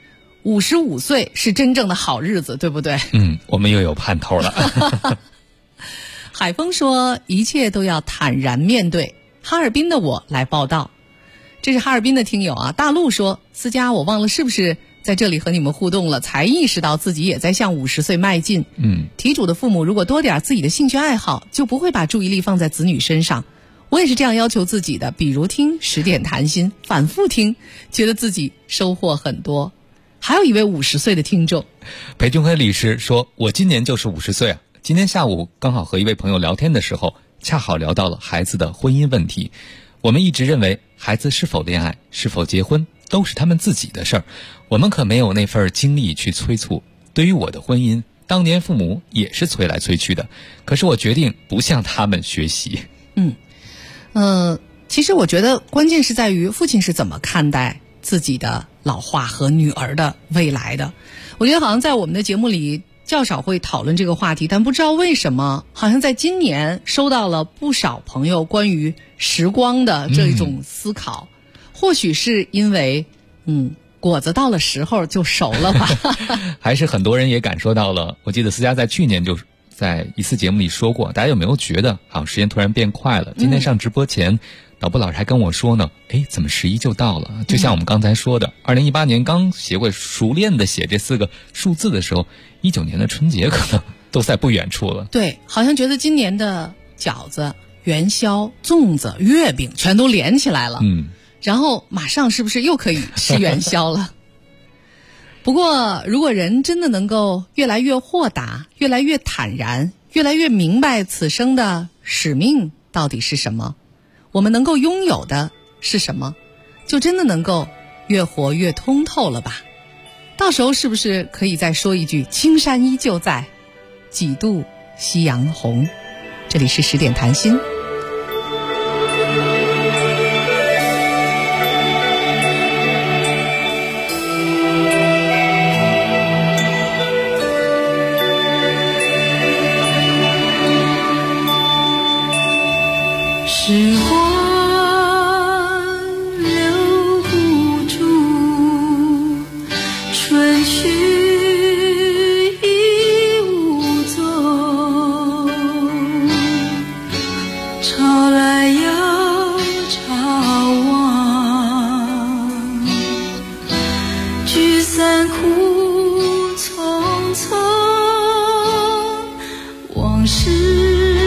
Speaker 5: ，55岁是真正的好日子，对不对？
Speaker 10: 我们又有盼头了。
Speaker 5: 海峰说，一切都要坦然面对。哈尔滨的我来报道。这是哈尔滨的听友啊。大陆说，思佳，我忘了是不是在这里和你们互动了，才意识到自己也在向50岁迈进。题主的父母如果多点自己的兴趣爱好，就不会把注意力放在子女身上。我也是这样要求自己的，比如听10点谈心，反复听，觉得自己收获很多。还有一位50岁的听众，
Speaker 10: 裴俊辉律师说，我今年就是50岁啊。今天下午刚好和一位朋友聊天的时候，恰好聊到了孩子的婚姻问题。我们一直认为孩子是否恋爱、是否结婚都是他们自己的事儿，我们可没有那份精力去催促。对于我的婚姻，当年父母也是催来催去的，可是我决定不向他们学习。
Speaker 5: 其实我觉得关键是在于父亲是怎么看待自己的老化和女儿的未来的。我觉得好像在我们的节目里较少会讨论这个话题，但不知道为什么好像在今年收到了不少朋友关于时光的这种思考。或许是因为果子到了时候就熟了吧。
Speaker 10: 还是很多人也感受到了。我记得思佳在去年就在一次节目里说过，大家有没有觉得好像时间突然变快了？今天上直播前导播老师还跟我说呢，怎么11就到了？就像我们刚才说的，2018年刚学会熟练的写这4个数字的时候，19年的春节可能都在不远处了。
Speaker 5: 对，好像觉得今年的饺子、元宵、粽子、月饼全都连起来了。然后马上是不是又可以吃元宵了？不过如果人真的能够越来越豁达，越来越坦然，越来越明白此生的使命到底是什么，我们能够拥有的是什么，就真的能够越活越通透了吧。到时候是不是可以再说一句，青山依旧在，几度夕阳红。 这里是10点谈心。
Speaker 9: 时光留不住，春去已无踪，潮来又潮往，聚散苦匆匆，往事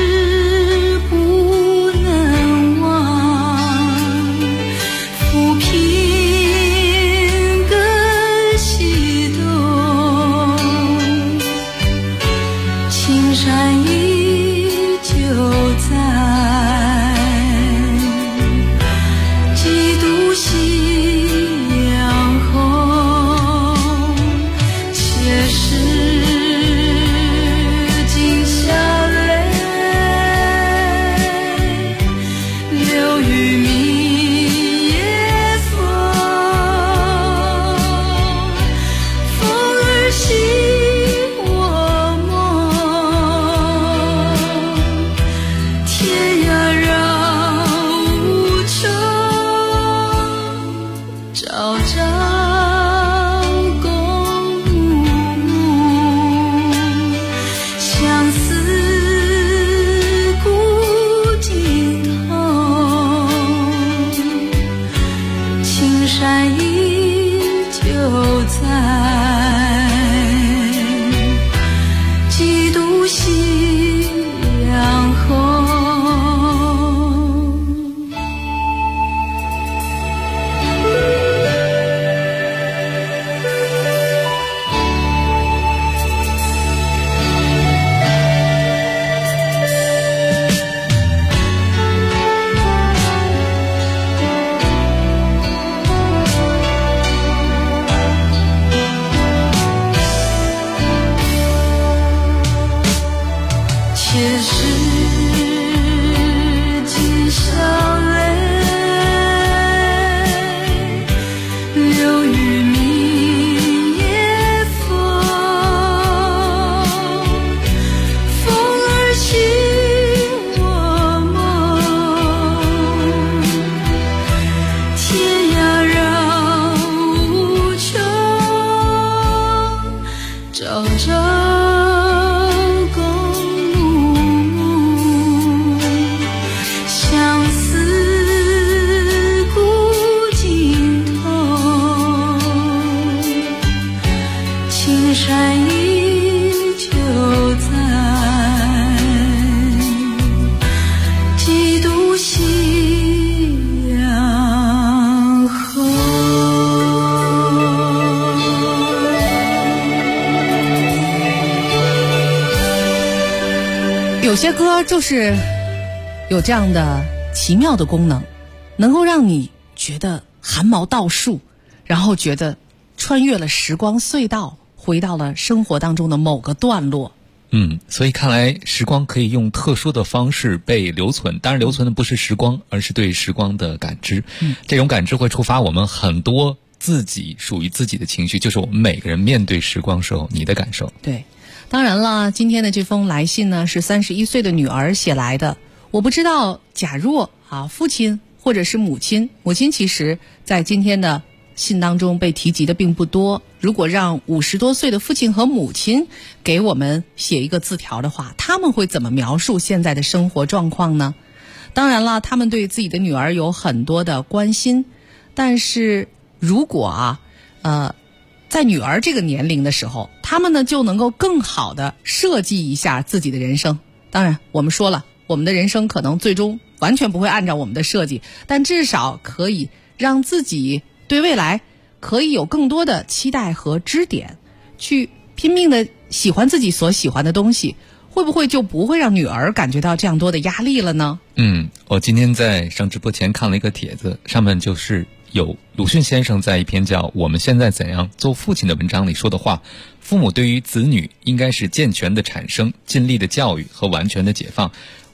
Speaker 5: 有些歌就是有这样的奇妙的功能，能够让你觉得汗毛倒竖，然后觉得穿越了时光隧道，回到了生活当中的某个段落。
Speaker 10: 所以看来时光可以用特殊的方式被留存，当然留存的不是时光，而是对时光的感知。这种感知会触发我们很多自己属于自己的情绪，就是我们每个人面对时光时候你的感受。
Speaker 5: 对，当然了，今天的这封来信呢是31岁的女儿写来的。我不知道假若父亲或者是母亲其实在今天的信当中被提及的并不多。如果让50多岁的父亲和母亲给我们写一个字条的话，他们会怎么描述现在的生活状况呢？当然了，他们对自己的女儿有很多的关心，但是如果在女儿这个年龄的时候，他们呢就能够更好的设计一下自己的人生。当然我们说了，我们的人生可能最终完全不会按照我们的设计，但至少可以让自己对未来可以有更多的期待和支点，去拼命的喜欢自己所喜欢的东西，会不会就不会让女儿感觉到这样多的压力了呢？
Speaker 10: 我今天在上直播前看了一个帖子，上面就是有鲁迅先生在一篇叫《我们现在怎样做父亲》的文章里说的话：父母对于子女应该是健全的产生、尽力的教育和完全的解放。我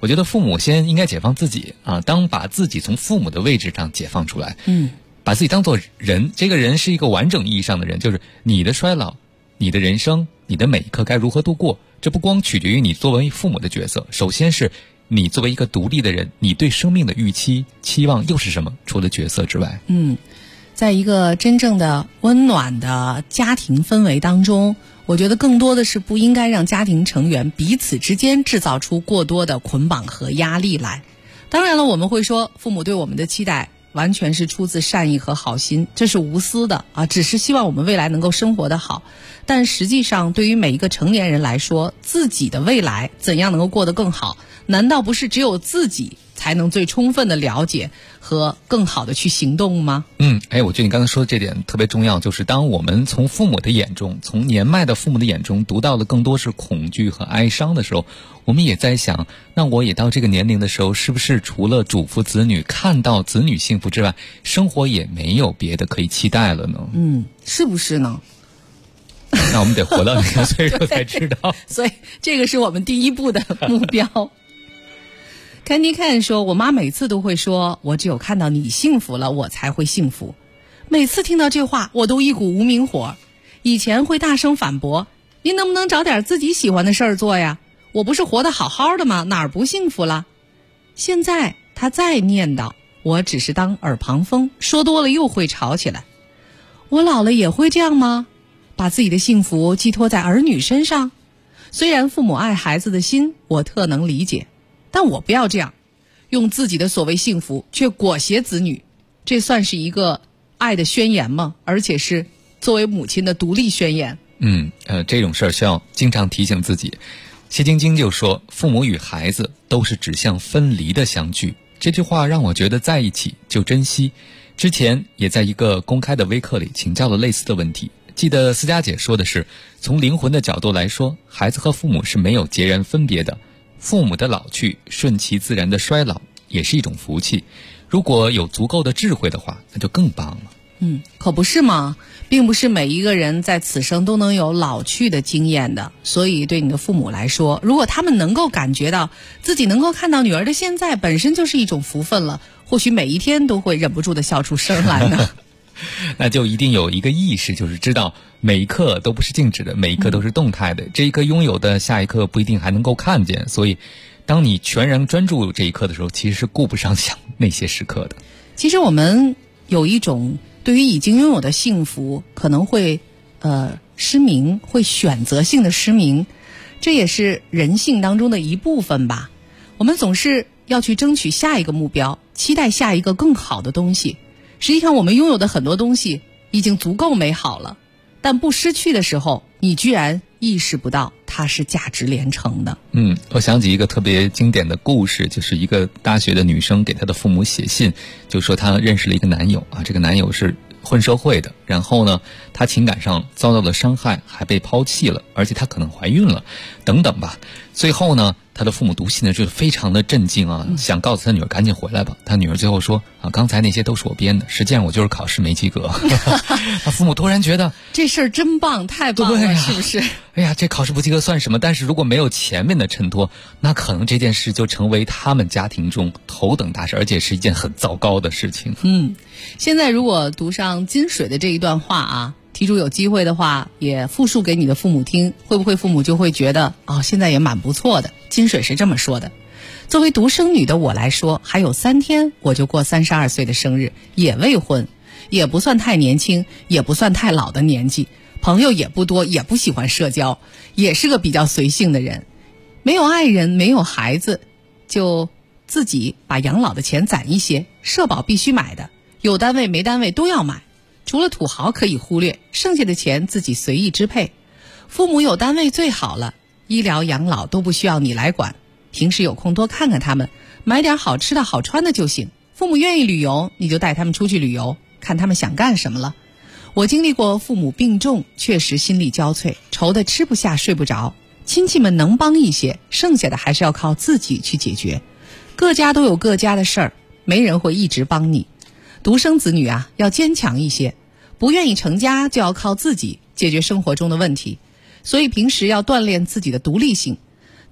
Speaker 10: 我觉得父母先应该解放自己啊，当把自己从父母的位置上解放出来，把自己当作人，这个人是一个完整意义上的人，就是你的衰老、你的人生、你的每一刻该如何度过，这不光取决于你作为父母的角色，首先是你作为一个独立的人，你对生命的预期、期望又是什么？除了角色之外，
Speaker 5: 在一个真正的温暖的家庭氛围当中，我觉得更多的是不应该让家庭成员彼此之间制造出过多的捆绑和压力来。当然了，我们会说父母对我们的期待完全是出自善意和好心，这是无私的啊，只是希望我们未来能够生活得好。但实际上对于每一个成年人来说，自己的未来怎样能够过得更好，难道不是只有自己才能最充分的了解和更好的去行动吗？
Speaker 10: 我觉得你刚才说的这点特别重要，就是当我们从父母的眼中，从年迈的父母的眼中读到的更多是恐惧和哀伤的时候，我们也在想，那我也到这个年龄的时候，是不是除了嘱咐子女、看到子女幸福之外，生活也没有别的可以期待了呢？
Speaker 5: 是不是呢？
Speaker 10: 那我们得活到那个岁数才知道。
Speaker 5: 所以这个是我们第一步的目标。Candy Can 说，我妈每次都会说，我只有看到你幸福了，我才会幸福。每次听到这话，我都一股无名火。以前会大声反驳，您能不能找点自己喜欢的事儿做呀？我不是活得好好的吗？哪儿不幸福了？现在她再念叨，我只是当耳旁风，说多了又会吵起来。我老了也会这样吗？把自己的幸福寄托在儿女身上？虽然父母爱孩子的心我特能理解，但我不要这样，用自己的所谓幸福却裹挟子女，这算是一个爱的宣言吗？而且是作为母亲的独立宣言。
Speaker 10: 这种事儿需要经常提醒自己。谢晶晶就说，父母与孩子都是指向分离的相聚，这句话让我觉得在一起就珍惜。之前也在一个公开的微课里请教了类似的问题，记得思佳姐说的是，从灵魂的角度来说，孩子和父母是没有截然分别的，父母的老去，顺其自然的衰老也是一种福气，如果有足够的智慧的话，那就更棒了。
Speaker 5: 可不是吗？并不是每一个人在此生都能有老去的经验的，所以对你的父母来说，如果他们能够感觉到自己能够看到女儿的现在，本身就是一种福分了，或许每一天都会忍不住的笑出声来呢。
Speaker 10: 那就一定有一个意识，就是知道每一刻都不是静止的，每一刻都是动态的，这一刻拥有的下一刻不一定还能够看见，所以当你全然专注这一刻的时候，其实是顾不上想那些时刻的。
Speaker 5: 其实我们有一种对于已经拥有的幸福可能会失明，会选择性的失明，这也是人性当中的一部分吧。我们总是要去争取下一个目标，期待下一个更好的东西。实际上我们拥有的很多东西已经足够美好了，但不失去的时候，你居然意识不到它是价值连城的。
Speaker 10: 我想起一个特别经典的故事，就是一个大学的女生给她的父母写信，就说她认识了一个男友啊，这个男友是混社会的，然后呢，她情感上遭到了伤害，还被抛弃了，而且她可能怀孕了，等等吧。最后呢，她的父母读信呢就非常的震惊啊，想告诉她女儿赶紧回来吧。她女儿最后说啊，刚才那些都是我编的，实际上我就是考试没及格。她父母突然觉得
Speaker 5: 这事儿真棒，太棒了，是不是？
Speaker 10: 哎呀，这考试不及格算什么？但是如果没有前面的衬托，那可能这件事就成为他们家庭中头等大事，而且是一件很糟糕的事情。
Speaker 5: 现在如果读上金水的这一段话啊，题主有机会的话也复述给你的父母听，会不会父母就会觉得现在也蛮不错的。金水是这么说的，作为独生女的我来说，还有3天我就过32岁的生日，也未婚，也不算太年轻，也不算太老的年纪，朋友也不多，也不喜欢社交，也是个比较随性的人，没有爱人，没有孩子，就自己把养老的钱攒一些，社保必须买的，有单位没单位都要买，除了土豪可以忽略，剩下的钱自己随意支配。父母有单位最好了，医疗养老都不需要你来管，平时有空多看看他们，买点好吃的好穿的就行。父母愿意旅游，你就带他们出去旅游，看他们想干什么了。我经历过父母病重，确实心力交瘁，愁得吃不下睡不着，亲戚们能帮一些，剩下的还是要靠自己去解决。各家都有各家的事儿，没人会一直帮你。独生子女啊，要坚强一些，不愿意成家就要靠自己解决生活中的问题，所以平时要锻炼自己的独立性。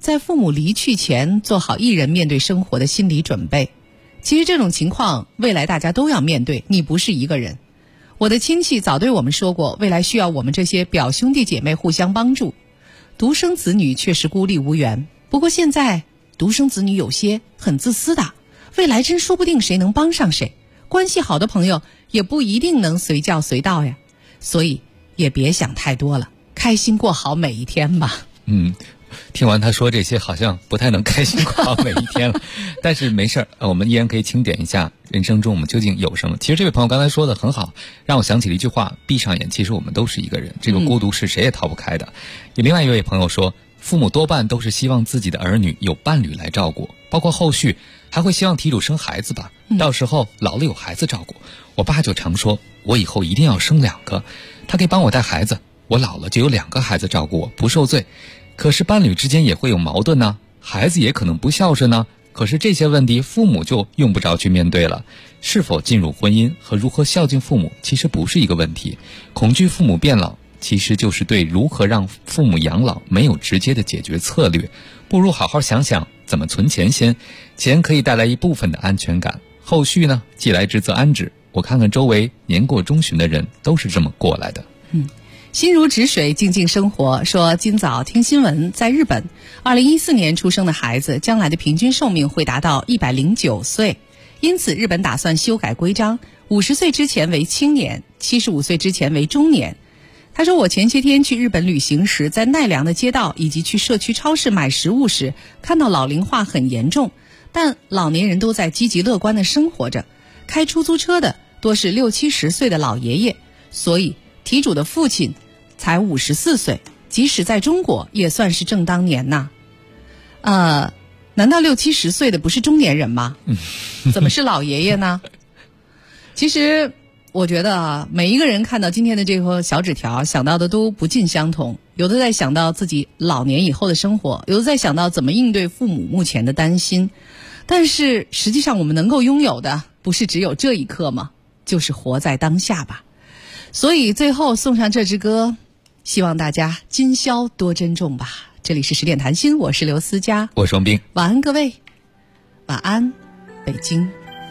Speaker 5: 在父母离去前做好一人面对生活的心理准备。其实这种情况未来大家都要面对，你不是一个人。我的亲戚早对我们说过，未来需要我们这些表兄弟姐妹互相帮助。独生子女确实孤立无援，不过现在独生子女有些很自私的，未来真说不定谁能帮上谁，关系好的朋友也不一定能随叫随到呀。所以也别想太多了，开心过好每一天吧。
Speaker 10: 听完他说这些，好像不太能开心过好每一天了。但是没事儿，我们依然可以清点一下人生中我们究竟有什么。其实这位朋友刚才说的很好，让我想起了一句话：闭上眼，其实我们都是一个人，这个孤独是谁也逃不开的。有另外一位朋友说，父母多半都是希望自己的儿女有伴侣来照顾，包括后续还会希望题主生孩子吧，到时候老了有孩子照顾。我爸就常说，我以后一定要生2个，他可以帮我带孩子，我老了就有2个孩子照顾我，不受罪。可是伴侣之间也会有矛盾呢，孩子也可能不孝顺呢。可是这些问题父母就用不着去面对了。是否进入婚姻和如何孝敬父母其实不是一个问题，恐惧父母变老其实就是对如何让父母养老没有直接的解决策略。不如好好想想怎么存钱先，钱可以带来一部分的安全感，后续呢既来之则安之。我看看周围年过中旬的人都是这么过来的。
Speaker 5: 心如止水，静静生活说，今早听新闻，在日本2014年出生的孩子将来的平均寿命会达到109岁，因此日本打算修改规章，50岁之前为青年，75岁之前为中年。他说，我前些天去日本旅行时，在奈良的街道以及去社区超市买食物时，看到老龄化很严重，但老年人都在积极乐观地生活着，开出租车的多是60、70岁的老爷爷，所以题主的父亲才54岁，即使在中国也算是正当年呐。难道60、70岁的不是中年人吗？怎么是老爷爷呢？其实我觉得每一个人看到今天的这个小纸条，想到的都不尽相同。有的在想到自己老年以后的生活，有的在想到怎么应对父母目前的担心。但是实际上我们能够拥有的不是只有这一刻吗？就是活在当下吧。所以最后送上这支歌，希望大家今宵多珍重吧。这里是10点谈心，我是刘思佳，
Speaker 10: 我是王斌。
Speaker 5: 晚安各位，晚安北京。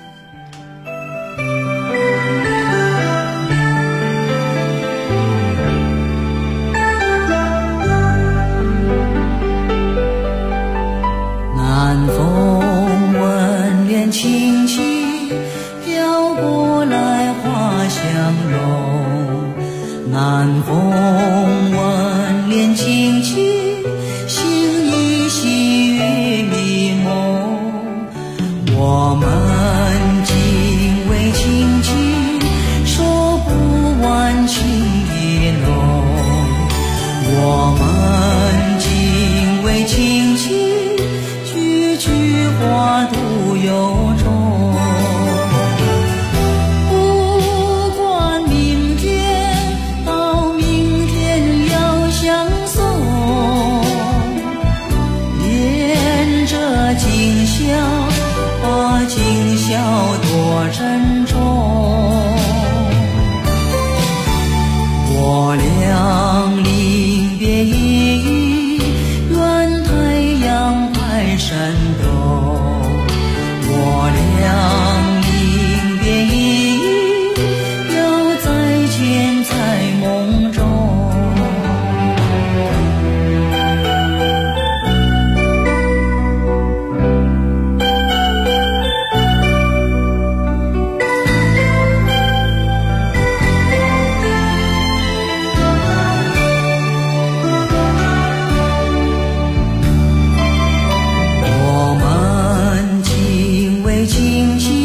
Speaker 9: 南风吻脸轻轻飘过来花香浓，南风吻脸轻轻心依稀月迷蒙，我们紧偎亲亲，说不完情意浓，我们